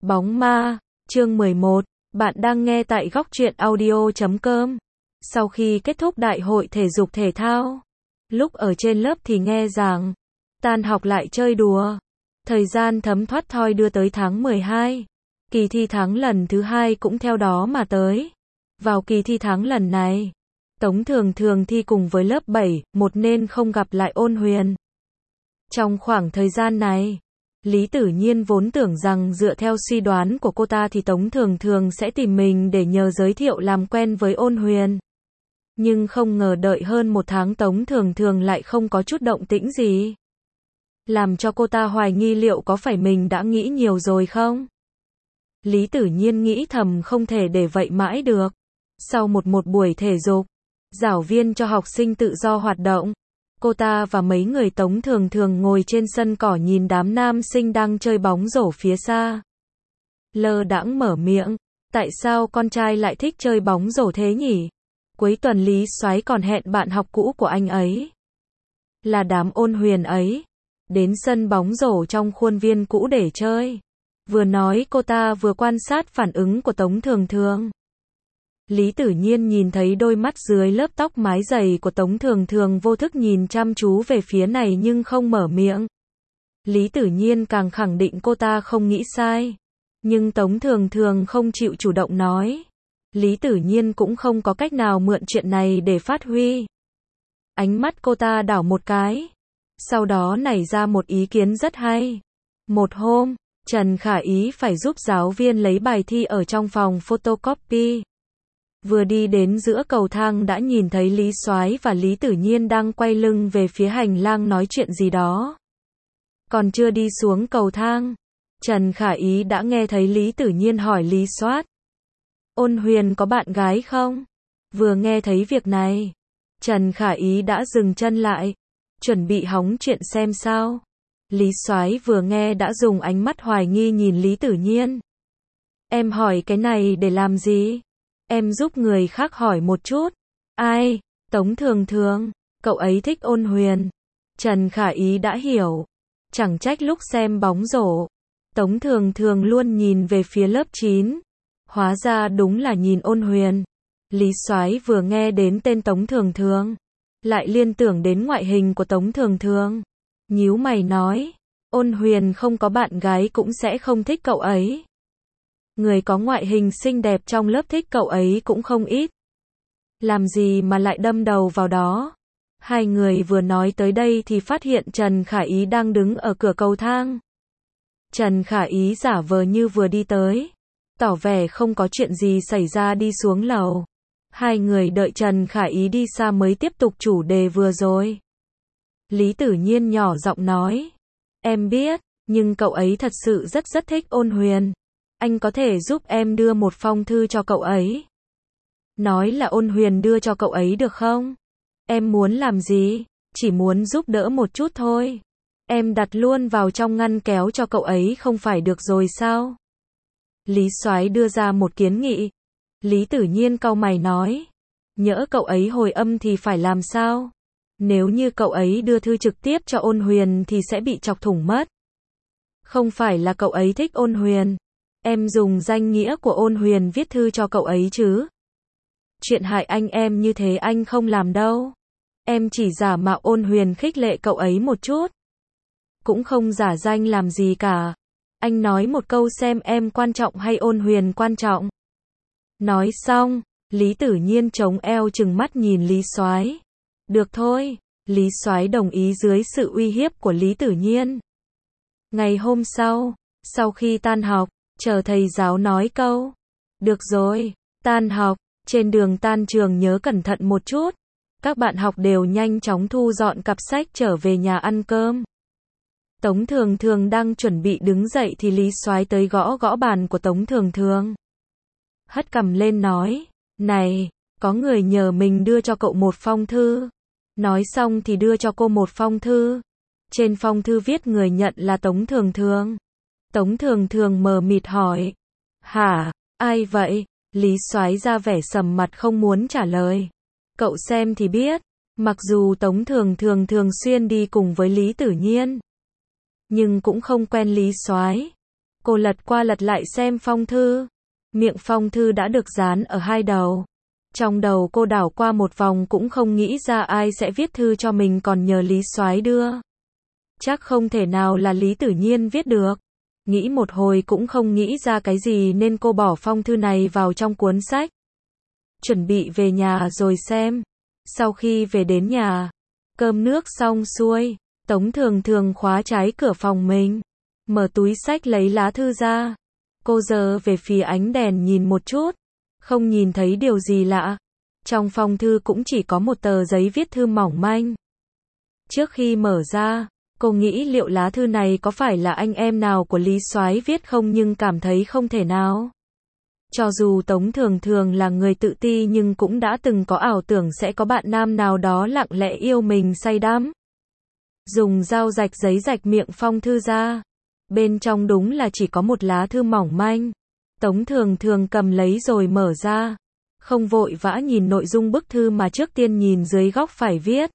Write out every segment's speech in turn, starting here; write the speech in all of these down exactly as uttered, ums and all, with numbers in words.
Bóng ma, chương mười một, bạn đang nghe tại góc truyện audio chấm com. Sau khi kết thúc đại hội thể dục thể thao, lúc ở trên lớp thì nghe giảng, tan học lại chơi đùa. Thời gian thấm thoát thoi đưa tới tháng mười hai. Kỳ thi tháng lần thứ hai cũng theo đó mà tới. Vào kỳ thi tháng lần này, Tống Thường Thường thi cùng với lớp bảy, một nên không gặp lại Ôn Huyền. Trong khoảng thời gian này, Lý Tử Nhiên vốn tưởng rằng dựa theo suy đoán của cô ta thì Tống Thường Thường sẽ tìm mình để nhờ giới thiệu làm quen với Ôn Huyền. Nhưng không ngờ đợi hơn một tháng Tống Thường Thường lại không có chút động tĩnh gì. Làm cho cô ta hoài nghi liệu có phải mình đã nghĩ nhiều rồi không? Lý Tử Nhiên nghĩ thầm không thể để vậy mãi được. Sau một một buổi thể dục, giảng viên cho học sinh tự do hoạt động, cô ta và mấy người Tống Thường Thường ngồi trên sân cỏ nhìn đám nam sinh đang chơi bóng rổ phía xa. Lơ đãng mở miệng, tại sao con trai lại thích chơi bóng rổ thế nhỉ? Cuối tuần Lý Soái còn hẹn bạn học cũ của anh ấy, là đám Ôn Huyền ấy, đến sân bóng rổ trong khuôn viên cũ để chơi. Vừa nói cô ta vừa quan sát phản ứng của Tống Thường Thường. Lý Tử Nhiên nhìn thấy đôi mắt dưới lớp tóc mái dày của Tống Thường Thường vô thức nhìn chăm chú về phía này nhưng không mở miệng. Lý Tử Nhiên càng khẳng định cô ta không nghĩ sai. Nhưng Tống Thường Thường không chịu chủ động nói. Lý Tử Nhiên cũng không có cách nào mượn chuyện này để phát huy. Ánh mắt cô ta đảo một cái. Sau đó nảy ra một ý kiến rất hay. Một hôm, Trần Khả Ý phải giúp giáo viên lấy bài thi ở trong phòng photocopy. Vừa đi đến giữa cầu thang đã nhìn thấy Lý Soái và Lý Tử Nhiên đang quay lưng về phía hành lang nói chuyện gì đó. Còn chưa đi xuống cầu thang, Trần Khả Ý đã nghe thấy Lý Tử Nhiên hỏi Lý Soái: Ôn Huyền có bạn gái không? Vừa nghe thấy việc này, Trần Khả Ý đã dừng chân lại, chuẩn bị hóng chuyện xem sao. Lý Soái vừa nghe đã dùng ánh mắt hoài nghi nhìn Lý Tử Nhiên. Em hỏi cái này để làm gì? Em giúp người khác hỏi một chút. Ai? Tống Thường Thường. Cậu ấy thích Ôn Huyền. Trần Khả Ý đã hiểu. Chẳng trách lúc xem bóng rổ, Tống Thường Thường luôn nhìn về phía lớp chín. Hóa ra đúng là nhìn Ôn Huyền. Lý Soái vừa nghe đến tên Tống Thường Thường, lại liên tưởng đến ngoại hình của Tống Thường Thường. Nhíu mày nói, Ôn Huyền không có bạn gái cũng sẽ không thích cậu ấy. Người có ngoại hình xinh đẹp trong lớp thích cậu ấy cũng không ít. Làm gì mà lại đâm đầu vào đó? Hai người vừa nói tới đây thì phát hiện Trần Khả Ý đang đứng ở cửa cầu thang. Trần Khả Ý giả vờ như vừa đi tới, tỏ vẻ không có chuyện gì xảy ra đi xuống lầu. Hai người đợi Trần Khả Ý đi xa mới tiếp tục chủ đề vừa rồi. Lý Tử Nhiên nhỏ giọng nói, em biết, nhưng cậu ấy thật sự rất rất thích Ôn Huyền. Anh có thể giúp em đưa một phong thư cho cậu ấy. Nói là Ôn Huyền đưa cho cậu ấy được không? Em muốn làm gì? Chỉ muốn giúp đỡ một chút thôi. Em đặt luôn vào trong ngăn kéo cho cậu ấy không phải được rồi sao? Lý Soái đưa ra một kiến nghị. Lý Tử Nhiên cau mày nói, nhỡ cậu ấy hồi âm thì phải làm sao? Nếu như cậu ấy đưa thư trực tiếp cho Ôn Huyền thì sẽ bị chọc thủng mất. Không phải là cậu ấy thích Ôn Huyền. Em dùng danh nghĩa của Ôn Huyền viết thư cho cậu ấy chứ? Chuyện hại anh em như thế anh không làm đâu. Em chỉ giả mạo Ôn Huyền khích lệ cậu ấy một chút. Cũng không giả danh làm gì cả. Anh nói một câu xem em quan trọng hay Ôn Huyền quan trọng. Nói xong, Lý Tử Nhiên chống eo trừng mắt nhìn Lý Soái. Được thôi, Lý Soái đồng ý dưới sự uy hiếp của Lý Tử Nhiên. Ngày hôm sau, sau khi tan học, chờ thầy giáo nói câu. Được rồi, tan học, trên đường tan trường nhớ cẩn thận một chút. Các bạn học đều nhanh chóng thu dọn cặp sách trở về nhà ăn cơm. Tống Thường Thường đang chuẩn bị đứng dậy thì Lý Soái tới gõ gõ bàn của Tống Thường Thường. Hất cằm lên nói, này, có người nhờ mình đưa cho cậu một phong thư. Nói xong thì đưa cho cô một phong thư. Trên phong thư viết người nhận là Tống Thường Thường. Tống Thường Thường mờ mịt hỏi, hả, ai vậy? Lý Soái ra vẻ sầm mặt không muốn trả lời. Cậu xem thì biết, mặc dù Tống Thường Thường thường xuyên đi cùng với Lý Tử Nhiên, nhưng cũng không quen Lý Soái. Cô lật qua lật lại xem phong thư. Miệng phong thư đã được dán ở hai đầu. Trong đầu cô đảo qua một vòng cũng không nghĩ ra ai sẽ viết thư cho mình còn nhờ Lý Soái đưa. Chắc không thể nào là Lý Tử Nhiên viết được. Nghĩ một hồi cũng không nghĩ ra cái gì nên cô bỏ phong thư này vào trong cuốn sách. Chuẩn bị về nhà rồi xem. Sau khi về đến nhà, cơm nước xong xuôi, Tống Thường Thường khóa trái cửa phòng mình, mở túi sách lấy lá thư ra. Cô giơ về phía ánh đèn nhìn một chút, không nhìn thấy điều gì lạ. Trong phong thư cũng chỉ có một tờ giấy viết thư mỏng manh. Trước khi mở ra, cô nghĩ liệu lá thư này có phải là anh em nào của Lý Soái viết không nhưng cảm thấy không thể nào. Cho dù Tống Thường Thường là người tự ti nhưng cũng đã từng có ảo tưởng sẽ có bạn nam nào đó lặng lẽ yêu mình say đắm. Dùng dao rạch giấy rạch miệng phong thư ra. Bên trong đúng là chỉ có một lá thư mỏng manh. Tống Thường Thường cầm lấy rồi mở ra. Không vội vã nhìn nội dung bức thư mà trước tiên nhìn dưới góc phải viết.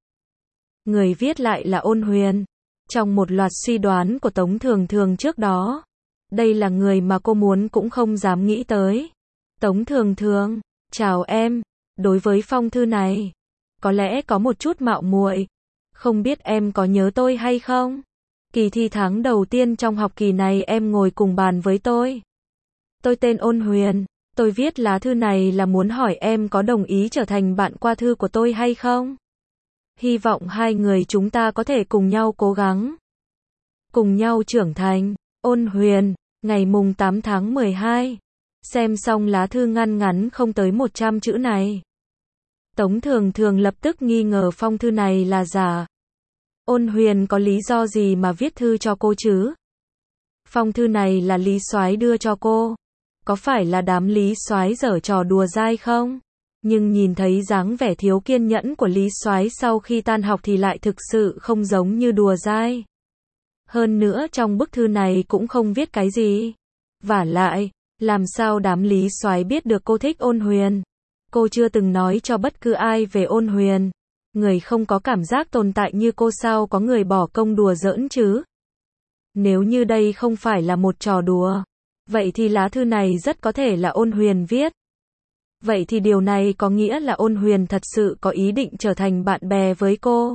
Người viết lại là Ôn Huyền. Trong một loạt suy đoán của Tống Thường Thường trước đó, đây là người mà cô muốn cũng không dám nghĩ tới. Tống Thường Thường, chào em. Đối với phong thư này, có lẽ có một chút mạo muội. Không biết em có nhớ tôi hay không? Kỳ thi tháng đầu tiên trong học kỳ này em ngồi cùng bàn với tôi. Tôi tên Ôn Huyền. Tôi viết lá thư này là muốn hỏi em có đồng ý trở thành bạn qua thư của tôi hay không? Hy vọng hai người chúng ta có thể cùng nhau cố gắng. Cùng nhau trưởng thành. Ôn Huyền, ngày mùng tám tháng mười hai. Xem xong lá thư ngăn ngắn không tới một trăm chữ này. Tống Thường Thường lập tức nghi ngờ phong thư này là giả. Ôn Huyền có lý do gì mà viết thư cho cô chứ? Phong thư này là Lý Soái đưa cho cô. Có phải là đám Lý Soái giở trò đùa dai không? Nhưng nhìn thấy dáng vẻ thiếu kiên nhẫn của Lý Soái sau khi tan học thì lại thực sự không giống như đùa dai. Hơn nữa trong bức thư này cũng không viết cái gì. Vả lại, làm sao đám Lý Soái biết được cô thích Ôn Huyền? Cô chưa từng nói cho bất cứ ai về Ôn Huyền. Người không có cảm giác tồn tại như cô sao có người bỏ công đùa giỡn chứ? Nếu như đây không phải là một trò đùa, vậy thì lá thư này rất có thể là Ôn Huyền viết. Vậy thì điều này có nghĩa là Ôn Huyền thật sự có ý định trở thành bạn bè với cô.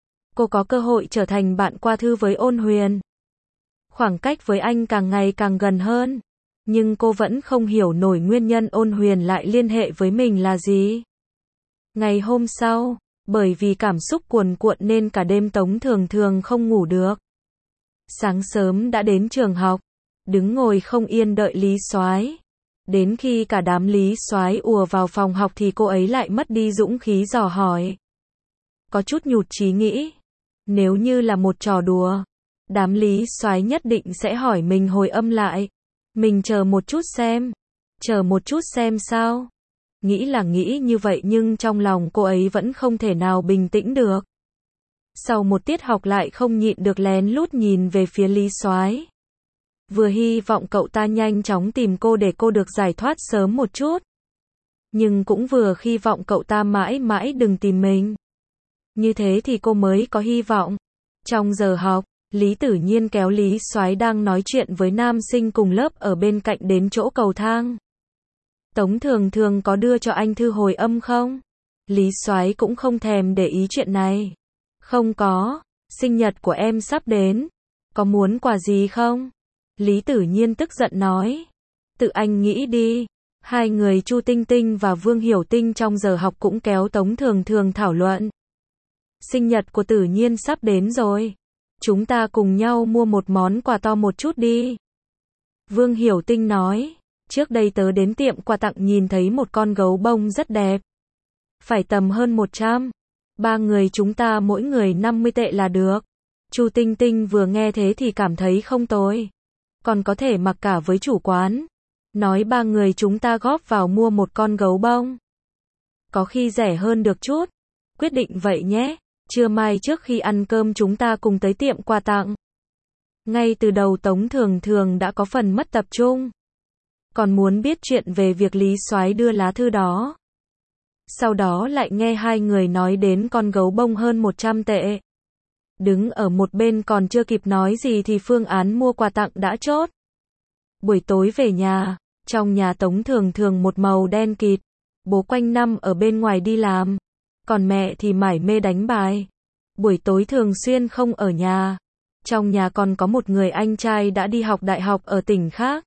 Cô có cơ hội trở thành bạn qua thư với Ôn Huyền. Khoảng cách với anh càng ngày càng gần hơn. Nhưng cô vẫn không hiểu nổi nguyên nhân Ôn Huyền lại liên hệ với mình là gì. Ngày hôm sau, bởi vì cảm xúc cuồn cuộn nên cả đêm Tống Thường Thường không ngủ được. Sáng sớm đã đến trường học, đứng ngồi không yên đợi Lý Soái. Đến khi cả đám Lý Soái ùa vào phòng học thì cô ấy lại mất đi dũng khí dò hỏi. Có chút nhụt chí nghĩ, nếu như là một trò đùa, đám Lý Soái nhất định sẽ hỏi mình hồi âm lại. Mình chờ một chút xem. Chờ một chút xem sao? Nghĩ là nghĩ như vậy nhưng trong lòng cô ấy vẫn không thể nào bình tĩnh được. Sau một tiết học lại không nhịn được lén lút nhìn về phía Lý Soái. Vừa hy vọng cậu ta nhanh chóng tìm cô để cô được giải thoát sớm một chút. Nhưng cũng vừa hy vọng cậu ta mãi mãi đừng tìm mình. Như thế thì cô mới có hy vọng. Trong giờ học, Lý Tử Nhiên kéo Lý Soái đang nói chuyện với nam sinh cùng lớp ở bên cạnh đến chỗ cầu thang. Tống Thường Thường có đưa cho anh thư hồi âm không? Lý Soái cũng không thèm để ý chuyện này. Không có, sinh nhật của em sắp đến. Có muốn quà gì không? Lý Tử Nhiên tức giận nói. Tự anh nghĩ đi. Hai người Chu Tinh Tinh và Vương Hiểu Tinh trong giờ học cũng kéo Tống Thường Thường thảo luận. Sinh nhật của Tử Nhiên sắp đến rồi. Chúng ta cùng nhau mua một món quà to một chút đi. Vương Hiểu Tinh nói. Trước đây tớ đến tiệm quà tặng nhìn thấy một con gấu bông rất đẹp. Phải tầm hơn một trăm. Ba người chúng ta mỗi người năm mươi tệ là được. Chu Tinh Tinh vừa nghe thế thì cảm thấy không tồi. Còn có thể mặc cả với chủ quán. Nói ba người chúng ta góp vào mua một con gấu bông. Có khi rẻ hơn được chút. Quyết định vậy nhé. Trưa mai trước khi ăn cơm chúng ta cùng tới tiệm quà tặng. Ngay từ đầu Tống Thường Thường đã có phần mất tập trung. Còn muốn biết chuyện về việc Lý Soái đưa lá thư đó. Sau đó lại nghe hai người nói đến con gấu bông hơn một trăm tệ. Đứng ở một bên còn chưa kịp nói gì thì phương án mua quà tặng đã chốt. Buổi tối về nhà, trong nhà Tống Thường Thường một màu đen kịt, bố quanh năm ở bên ngoài đi làm, còn mẹ thì mải mê đánh bài. Buổi tối thường xuyên không ở nhà. Trong nhà còn có một người anh trai đã đi học đại học ở tỉnh khác.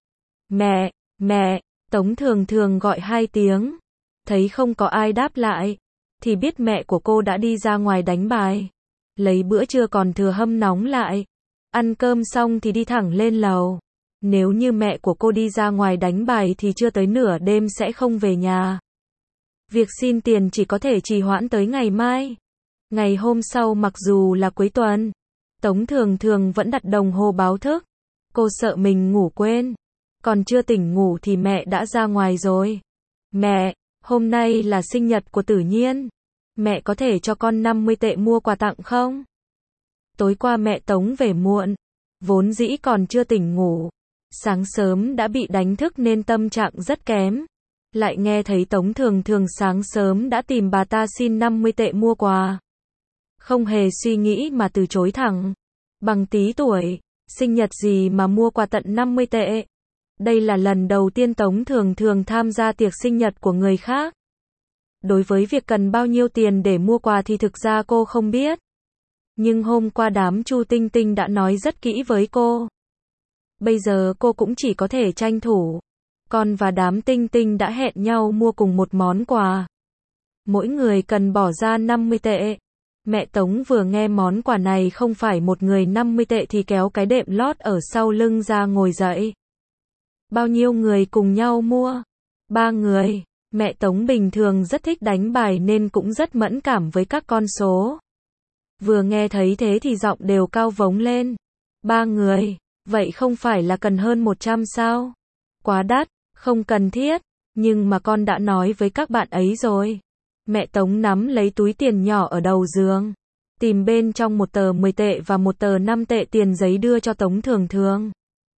Mẹ, mẹ, Tống Thường Thường gọi hai tiếng. Thấy không có ai đáp lại, thì biết mẹ của cô đã đi ra ngoài đánh bài. Lấy bữa trưa còn thừa hâm nóng lại. Ăn cơm xong thì đi thẳng lên lầu. Nếu như mẹ của cô đi ra ngoài đánh bài thì chưa tới nửa đêm sẽ không về nhà. Việc xin tiền chỉ có thể trì hoãn tới ngày mai. Ngày hôm sau mặc dù là cuối tuần, Tống Thường Thường vẫn đặt đồng hồ báo thức. Cô sợ mình ngủ quên. Còn chưa tỉnh ngủ thì mẹ đã ra ngoài rồi. Mẹ, hôm nay là sinh nhật của Tử Nhiên. Mẹ có thể cho con năm mươi tệ mua quà tặng không? Tối qua mẹ Tống về muộn. Vốn dĩ còn chưa tỉnh ngủ. Sáng sớm đã bị đánh thức nên tâm trạng rất kém. Lại nghe thấy Tống Thường Thường sáng sớm đã tìm bà ta xin năm mươi tệ mua quà. Không hề suy nghĩ mà từ chối thẳng. Bằng tí tuổi, sinh nhật gì mà mua quà tận năm mươi tệ. Đây là lần đầu tiên Tống Thường Thường tham gia tiệc sinh nhật của người khác. Đối với việc cần bao nhiêu tiền để mua quà thì thực ra cô không biết. Nhưng hôm qua đám Chu Tinh Tinh đã nói rất kỹ với cô. Bây giờ cô cũng chỉ có thể tranh thủ. Con và đám Tinh Tinh đã hẹn nhau mua cùng một món quà. Mỗi người cần bỏ ra năm mươi tệ. Mẹ Tống vừa nghe món quà này không phải một người năm mươi tệ thì kéo cái đệm lót ở sau lưng ra ngồi dậy. Bao nhiêu người cùng nhau mua? Ba người. Mẹ Tống bình thường rất thích đánh bài nên cũng rất mẫn cảm với các con số. Vừa nghe thấy thế thì giọng đều cao vống lên. Ba người. Vậy không phải là cần hơn một trăm sao? Quá đắt, không cần thiết. Nhưng mà con đã nói với các bạn ấy rồi. Mẹ Tống nắm lấy túi tiền nhỏ ở đầu giường. Tìm bên trong một tờ mười tệ và một tờ năm tệ tiền giấy đưa cho Tống Thường Thường.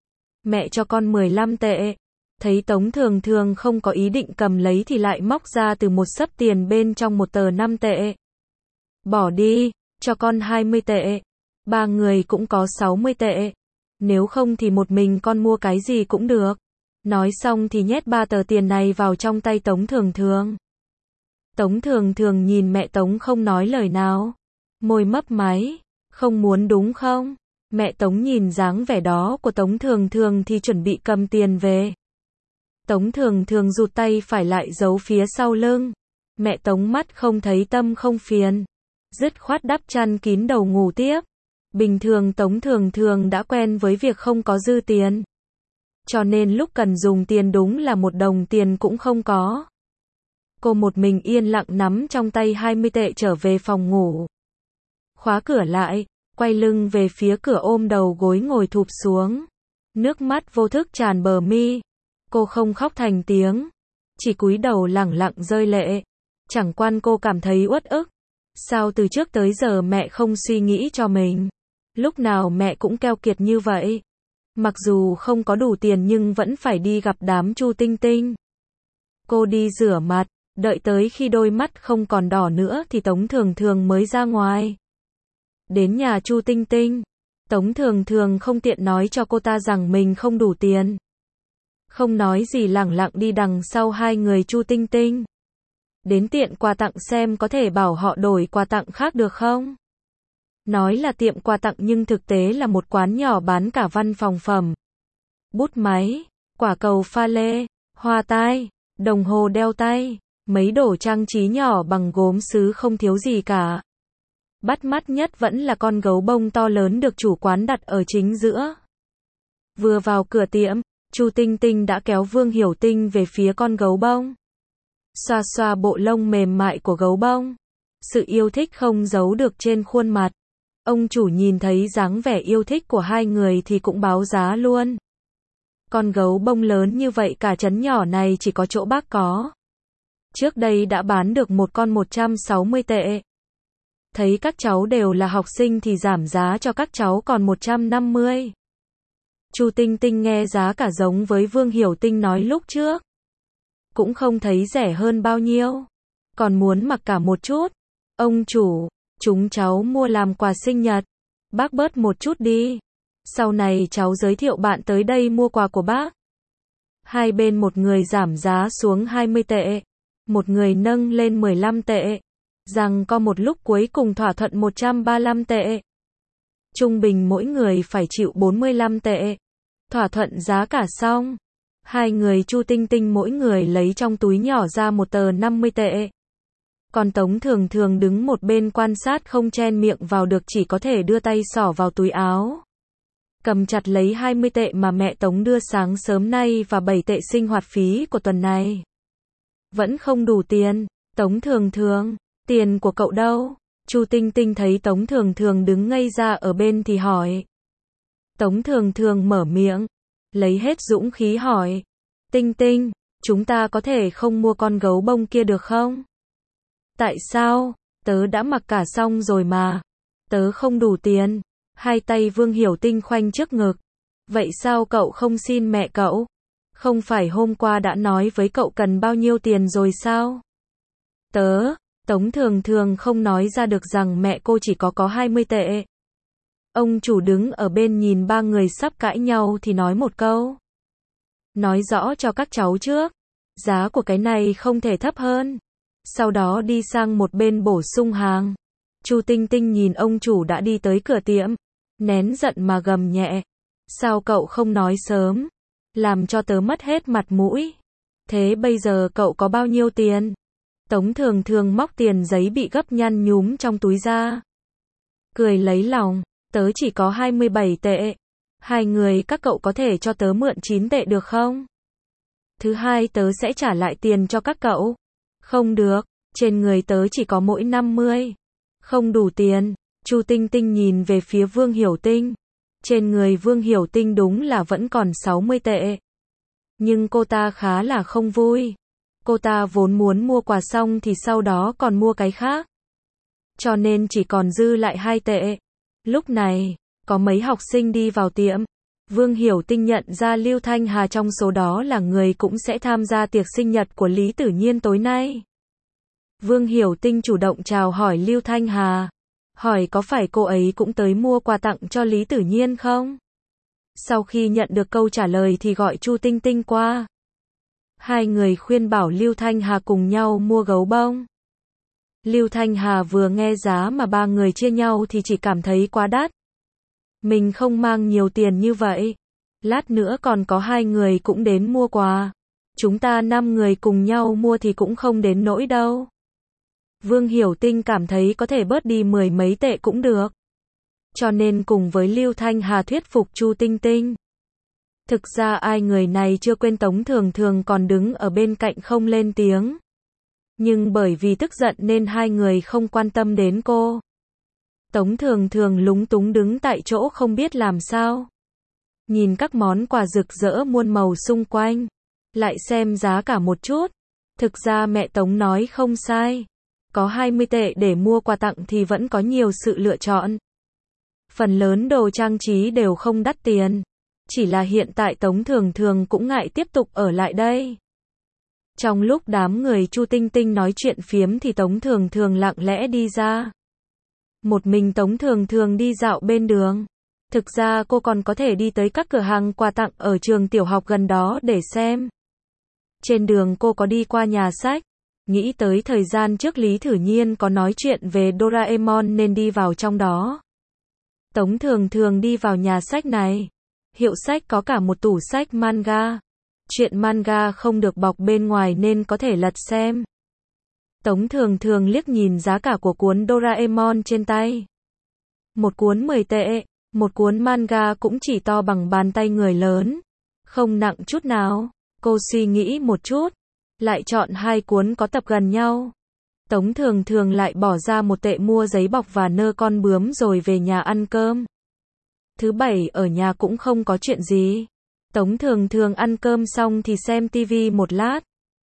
Mẹ cho con mười lăm tệ. Thấy Tống Thường Thường không có ý định cầm lấy thì lại móc ra từ một xấp tiền bên trong một tờ năm tệ. Bỏ đi, cho con hai mươi tệ. Ba người cũng có sáu mươi tệ. Nếu không thì một mình con mua cái gì cũng được. Nói xong thì nhét ba tờ tiền này vào trong tay Tống Thường Thường. Tống Thường Thường nhìn mẹ Tống không nói lời nào. Môi mấp máy. Không muốn đúng không? Mẹ Tống nhìn dáng vẻ đó của Tống Thường Thường thì chuẩn bị cầm tiền về. Tống Thường Thường rụt tay phải lại giấu phía sau lưng. Mẹ Tống mắt không thấy tâm không phiền. Dứt khoát đắp chăn kín đầu ngủ tiếp. Bình thường Tống Thường Thường đã quen với việc không có dư tiền. Cho nên lúc cần dùng tiền đúng là một đồng tiền cũng không có. Cô một mình yên lặng nắm trong tay hai mươi tệ trở về phòng ngủ. Khóa cửa lại, quay lưng về phía cửa ôm đầu gối ngồi thụp xuống. Nước mắt vô thức tràn bờ mi. Cô không khóc thành tiếng. Chỉ cúi đầu lẳng lặng rơi lệ. Chẳng quan cô cảm thấy uất ức. Sao từ trước tới giờ mẹ không suy nghĩ cho mình? Lúc nào mẹ cũng keo kiệt như vậy. Mặc dù không có đủ tiền nhưng vẫn phải đi gặp đám Chu Tinh Tinh. Cô đi rửa mặt, đợi tới khi đôi mắt không còn đỏ nữa thì Tống Thường Thường mới ra ngoài. Đến nhà Chu Tinh Tinh, Tống Thường Thường không tiện nói cho cô ta rằng mình không đủ tiền. Không nói gì lẳng lặng đi đằng sau hai người Chu Tinh Tinh. Đến tiệm quà tặng xem có thể bảo họ đổi quà tặng khác được không? Nói là tiệm quà tặng nhưng thực tế là một quán nhỏ bán cả văn phòng phẩm. Bút máy, quả cầu pha lê, hoa tai, đồng hồ đeo tay, mấy đồ trang trí nhỏ bằng gốm sứ không thiếu gì cả. Bắt mắt nhất vẫn là con gấu bông to lớn được chủ quán đặt ở chính giữa. Vừa vào cửa tiệm, Chu Tinh Tinh đã kéo Vương Hiểu Tinh về phía con gấu bông. Xoa xoa bộ lông mềm mại của gấu bông. Sự yêu thích không giấu được trên khuôn mặt. Ông chủ nhìn thấy dáng vẻ yêu thích của hai người thì cũng báo giá luôn. Con gấu bông lớn như vậy cả trấn nhỏ này chỉ có chỗ bác có. Trước đây đã bán được một con một trăm sáu mươi tệ. Thấy các cháu đều là học sinh thì giảm giá cho các cháu còn một trăm năm mươi. Chu Tinh Tinh nghe giá cả giống với Vương Hiểu Tinh nói lúc trước. Cũng không thấy rẻ hơn bao nhiêu. Còn muốn mặc cả một chút. Ông chủ, chúng cháu mua làm quà sinh nhật. Bác bớt một chút đi. Sau này cháu giới thiệu bạn tới đây mua quà của bác. Hai bên một người giảm giá xuống hai mươi tệ, một người nâng lên mười lăm tệ. Rằng có một lúc cuối cùng thỏa thuận một trăm ba mươi lăm tệ. Trung bình mỗi người phải chịu bốn mươi lăm tệ. Thỏa thuận giá cả xong. Hai người Chu Tinh Tinh mỗi người lấy trong túi nhỏ ra một tờ năm mươi tệ. Còn Tống Thường Thường đứng một bên quan sát không chen miệng vào được, chỉ có thể đưa tay xỏ vào túi áo. Cầm chặt lấy hai mươi tệ mà mẹ Tống đưa sáng sớm nay và bảy tệ sinh hoạt phí của tuần này. Vẫn không đủ tiền. Tống Thường Thường, tiền của cậu đâu? Chu Tinh Tinh thấy Tống Thường Thường đứng ngây ra ở bên thì hỏi. Tống Thường Thường mở miệng, lấy hết dũng khí hỏi. Tinh Tinh, chúng ta có thể không mua con gấu bông kia được không? Tại sao? Tớ đã mặc cả xong rồi mà. Tớ không đủ tiền. Hai tay Vương Hiểu Tinh khoanh trước ngực. Vậy sao cậu không xin mẹ cậu? Không phải hôm qua đã nói với cậu cần bao nhiêu tiền rồi sao? Tớ, Tống Thường Thường không nói ra được rằng mẹ cô chỉ có có hai mươi tệ. Ông chủ đứng ở bên nhìn ba người sắp cãi nhau thì nói một câu. Nói rõ cho các cháu trước. Giá của cái này không thể thấp hơn. Sau đó đi sang một bên bổ sung hàng. Chu Tinh Tinh nhìn ông chủ đã đi tới cửa tiệm. Nén giận mà gầm nhẹ. Sao cậu không nói sớm? Làm cho tớ mất hết mặt mũi. Thế bây giờ cậu có bao nhiêu tiền? Tống Thường Thường móc tiền giấy bị gấp nhăn nhúm trong túi ra. Cười lấy lòng. Tớ chỉ có hai mươi bảy tệ. Hai người các cậu có thể cho tớ mượn chín tệ được không? Thứ hai tớ sẽ trả lại tiền cho các cậu. Không được. Trên người tớ chỉ có mỗi năm mươi. Không đủ tiền. Chu Tinh Tinh nhìn về phía Vương Hiểu Tinh. Trên người Vương Hiểu Tinh đúng là vẫn còn sáu mươi tệ. Nhưng cô ta khá là không vui. Cô ta vốn muốn mua quà xong thì sau đó còn mua cái khác. Cho nên chỉ còn dư lại hai tệ. Lúc này, có mấy học sinh đi vào tiệm. Vương Hiểu Tinh nhận ra Lưu Thanh Hà trong số đó là người cũng sẽ tham gia tiệc sinh nhật của Lý Tử Nhiên tối nay. Vương Hiểu Tinh chủ động chào hỏi Lưu Thanh Hà. Hỏi có phải cô ấy cũng tới mua quà tặng cho Lý Tử Nhiên không? Sau khi nhận được câu trả lời thì gọi Chu Tinh Tinh qua. Hai người khuyên bảo Lưu Thanh Hà cùng nhau mua gấu bông. Lưu Thanh Hà vừa nghe giá mà ba người chia nhau thì chỉ cảm thấy quá đắt. Mình không mang nhiều tiền như vậy. Lát nữa còn có hai người cũng đến mua quà. Chúng ta năm người cùng nhau mua thì cũng không đến nỗi đâu. Vương Hiểu Tinh cảm thấy có thể bớt đi mười mấy tệ cũng được. Cho nên cùng với Lưu Thanh Hà thuyết phục Chu Tinh Tinh. Thực ra ai người này chưa quên Tống Thường Thường còn đứng ở bên cạnh không lên tiếng. Nhưng bởi vì tức giận nên hai người không quan tâm đến cô. Tống Thường Thường lúng túng đứng tại chỗ không biết làm sao. Nhìn các món quà rực rỡ muôn màu xung quanh. Lại xem giá cả một chút. Thực ra mẹ Tống nói không sai. Có hai mươi tệ để mua quà tặng thì vẫn có nhiều sự lựa chọn. Phần lớn đồ trang trí đều không đắt tiền. Chỉ là hiện tại Tống Thường Thường cũng ngại tiếp tục ở lại đây. Trong lúc đám người Chu Tinh Tinh nói chuyện phiếm thì Tống Thường Thường lặng lẽ đi ra. Một mình Tống Thường Thường đi dạo bên đường. Thực ra cô còn có thể đi tới các cửa hàng quà tặng ở trường tiểu học gần đó để xem. Trên đường cô có đi qua nhà sách. Nghĩ tới thời gian trước Lý Thử Nhiên có nói chuyện về Doraemon nên đi vào trong đó. Tống Thường Thường đi vào nhà sách này. Hiệu sách có cả một tủ sách manga. Chuyện manga không được bọc bên ngoài nên có thể lật xem. Tống Thường Thường liếc nhìn giá cả của cuốn Doraemon trên tay. Một cuốn mười tệ, một cuốn manga cũng chỉ to bằng bàn tay người lớn. Không nặng chút nào. Cô suy nghĩ một chút. Lại chọn hai cuốn có tập gần nhau. Tống Thường Thường lại bỏ ra một tệ mua giấy bọc và nơ con bướm rồi về nhà ăn cơm. Thứ bảy ở nhà cũng không có chuyện gì. Tống Thường Thường ăn cơm xong thì xem tivi một lát.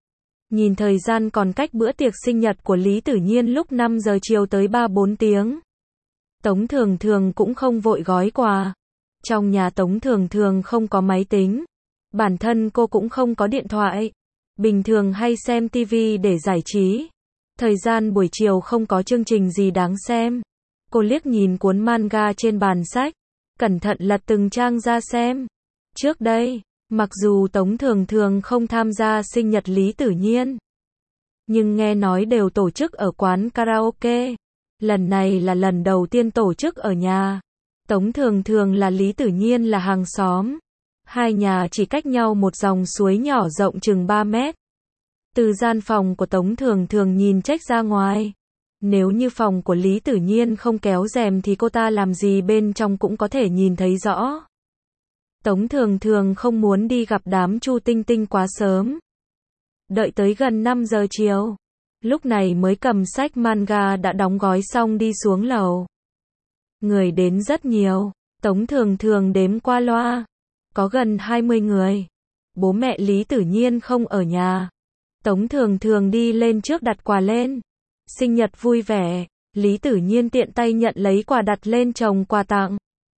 Nhìn thời gian còn cách bữa tiệc sinh nhật của Lý Tử Nhiên lúc năm giờ chiều tới ba bốn tiếng. Tống Thường Thường cũng không vội gói quà. Trong nhà Tống Thường Thường không có máy tính. Bản thân cô cũng không có điện thoại. Bình thường hay xem tivi để giải trí. Thời gian buổi chiều không có chương trình gì đáng xem. Cô liếc nhìn cuốn manga trên bàn sách. cẩn thận lật từng trang ra xem. Trước đây, mặc dù Tống Thường Thường không tham gia sinh nhật Lý Tử Nhiên, nhưng nghe nói đều tổ chức ở quán karaoke. Lần này là lần đầu tiên tổ chức ở nhà. Tống Thường Thường là Lý Tử Nhiên là hàng xóm. Hai nhà chỉ cách nhau một dòng suối nhỏ rộng chừng ba mét. Từ gian phòng của Tống Thường Thường nhìn chếch ra ngoài. Nếu như phòng của Lý Tử Nhiên không kéo rèm thì cô ta làm gì bên trong cũng có thể nhìn thấy rõ. Tống Thường Thường không muốn đi gặp đám Chu Tinh Tinh quá sớm. Đợi tới gần năm giờ chiều. Lúc này mới cầm sách manga đã đóng gói xong đi xuống lầu. Người đến rất nhiều. Tống Thường Thường đếm qua loa. Có gần hai mươi người. Bố mẹ Lý Tử Nhiên không ở nhà. Tống Thường Thường đi lên trước đặt quà lên. Sinh nhật vui vẻ. Lý Tử Nhiên tiện tay nhận lấy quà đặt lên chồng quà tặng.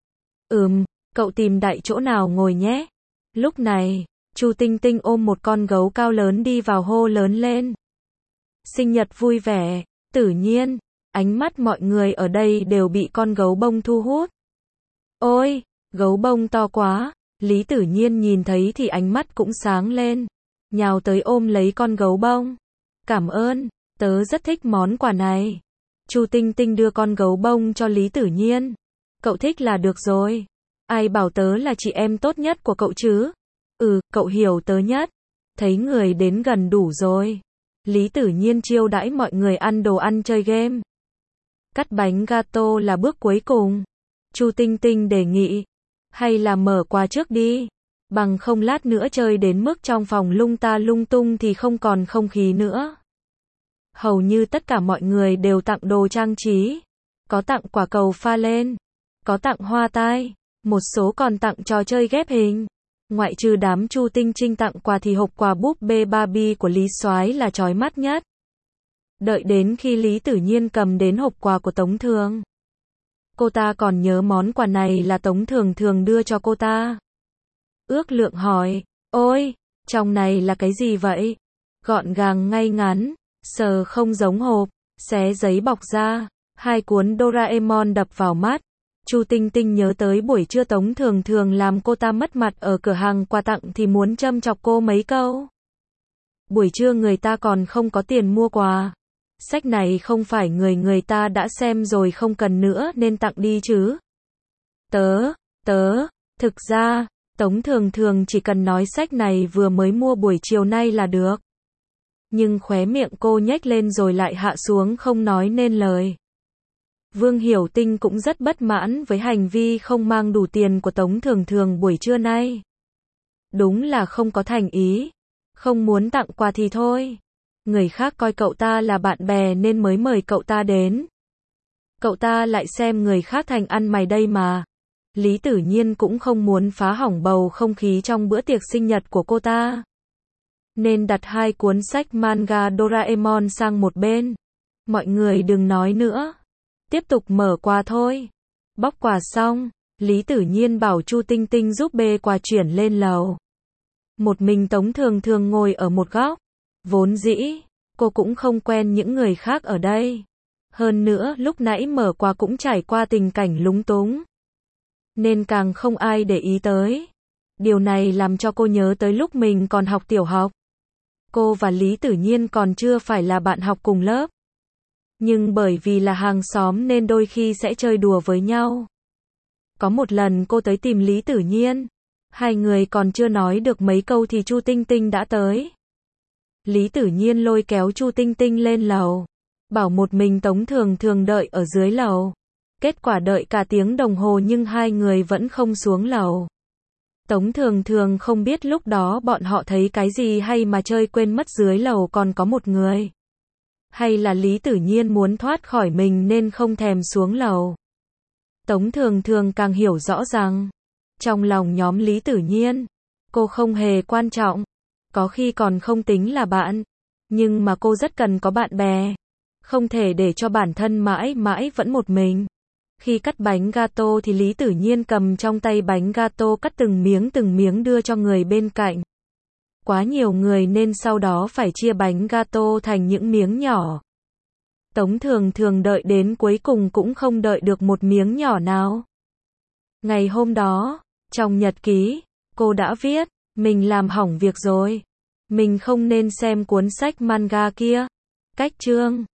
Ừm, cậu tìm đại chỗ nào ngồi nhé. Lúc này, Chu Tinh Tinh ôm một con gấu cao lớn đi vào hô lớn lên. Sinh nhật vui vẻ, Tử Nhiên. Ánh mắt mọi người ở đây đều bị con gấu bông thu hút. Ôi, gấu bông to quá. Lý Tử Nhiên nhìn thấy thì ánh mắt cũng sáng lên. Nhào tới ôm lấy con gấu bông. Cảm ơn, tớ rất thích món quà này. Chu Tinh Tinh đưa con gấu bông cho Lý Tử Nhiên. Cậu thích là được rồi. Ai bảo tớ là chị em tốt nhất của cậu chứ? Ừ, cậu hiểu tớ nhất. Thấy người đến gần đủ rồi. Lý Tử Nhiên chiêu đãi mọi người ăn đồ ăn chơi game. Cắt bánh gato là bước cuối cùng. Chu Tinh Tinh đề nghị. Hay là mở quà trước đi. Bằng không lát nữa chơi đến mức trong phòng lung ta lung tung thì không còn không khí nữa. Hầu như tất cả mọi người đều tặng đồ trang trí. Có tặng quả cầu pha lên. Có tặng hoa tai. Một số còn tặng trò chơi ghép hình. Ngoại trừ đám Chu Tinh Trinh tặng quà thì hộp quà búp bê Barbie của Lý Soái là chói mắt nhất. Đợi đến khi Lý Tử Nhiên cầm đến hộp quà của Tống Thường. Cô ta còn nhớ món quà này là Tống Thường Thường đưa cho cô ta. Ước Lượng hỏi, ôi, trong này là cái gì vậy? Gọn gàng ngay ngắn, sờ không giống hộp, xé giấy bọc ra, hai cuốn Doraemon đập vào mắt. Chu Tinh Tinh nhớ tới buổi trưa Tống Thường Thường làm cô ta mất mặt ở cửa hàng quà tặng thì muốn châm chọc cô mấy câu. Buổi trưa người ta còn không có tiền mua quà. Sách này không phải người người ta đã xem rồi không cần nữa nên tặng đi chứ. Tớ, tớ, thực ra, Tống Thường Thường chỉ cần nói sách này vừa mới mua buổi chiều nay là được. Nhưng khóe miệng cô nhếch lên rồi lại hạ xuống không nói nên lời. Vương Hiểu Tinh cũng rất bất mãn với hành vi không mang đủ tiền của Tống Thường Thường buổi trưa nay. Đúng là không có thành ý. Không muốn tặng quà thì thôi. Người khác coi cậu ta là bạn bè nên mới mời cậu ta đến. Cậu ta lại xem người khác thành ăn mày đây mà. Lý Tử Nhiên cũng không muốn phá hỏng bầu không khí trong bữa tiệc sinh nhật của cô ta. Nên đặt hai cuốn sách manga Doraemon sang một bên. Mọi người đừng nói nữa. Tiếp tục mở quà thôi. Bóc quà xong, Lý Tử Nhiên bảo Chu Tinh Tinh giúp bê quà chuyển lên lầu. Một mình Tống Thường Thường ngồi ở một góc. Vốn dĩ, cô cũng không quen những người khác ở đây. Hơn nữa lúc nãy mở quà cũng trải qua tình cảnh lúng túng. Nên càng không ai để ý tới. Điều này làm cho cô nhớ tới lúc mình còn học tiểu học. Cô và Lý Tử Nhiên còn chưa phải là bạn học cùng lớp. Nhưng bởi vì là hàng xóm nên đôi khi sẽ chơi đùa với nhau. Có một lần cô tới tìm Lý Tử Nhiên. Hai người còn chưa nói được mấy câu thì Chu Tinh Tinh đã tới. Lý Tử Nhiên lôi kéo Chu Tinh Tinh lên lầu. Bảo một mình Tống Thường Thường đợi ở dưới lầu. Kết quả đợi cả tiếng đồng hồ nhưng hai người vẫn không xuống lầu. Tống Thường Thường không biết lúc đó bọn họ thấy cái gì hay mà chơi quên mất dưới lầu còn có một người. Hay là Lý Tử Nhiên muốn thoát khỏi mình nên không thèm xuống lầu. Tống Thường Thường càng hiểu rõ rằng, trong lòng nhóm Lý Tử Nhiên, cô không hề quan trọng. Có khi còn không tính là bạn. Nhưng mà cô rất cần có bạn bè. Không thể để cho bản thân mãi mãi vẫn một mình. Khi cắt bánh gato thì Lý Tử Nhiên cầm trong tay bánh gato cắt từng miếng từng miếng đưa cho người bên cạnh. Quá nhiều người nên sau đó phải chia bánh gato thành những miếng nhỏ. Tống Thường Thường đợi đến cuối cùng cũng không đợi được một miếng nhỏ nào. Ngày hôm đó, trong nhật ký, cô đã viết, mình làm hỏng việc rồi. Mình không nên xem cuốn sách manga kia. Cách chương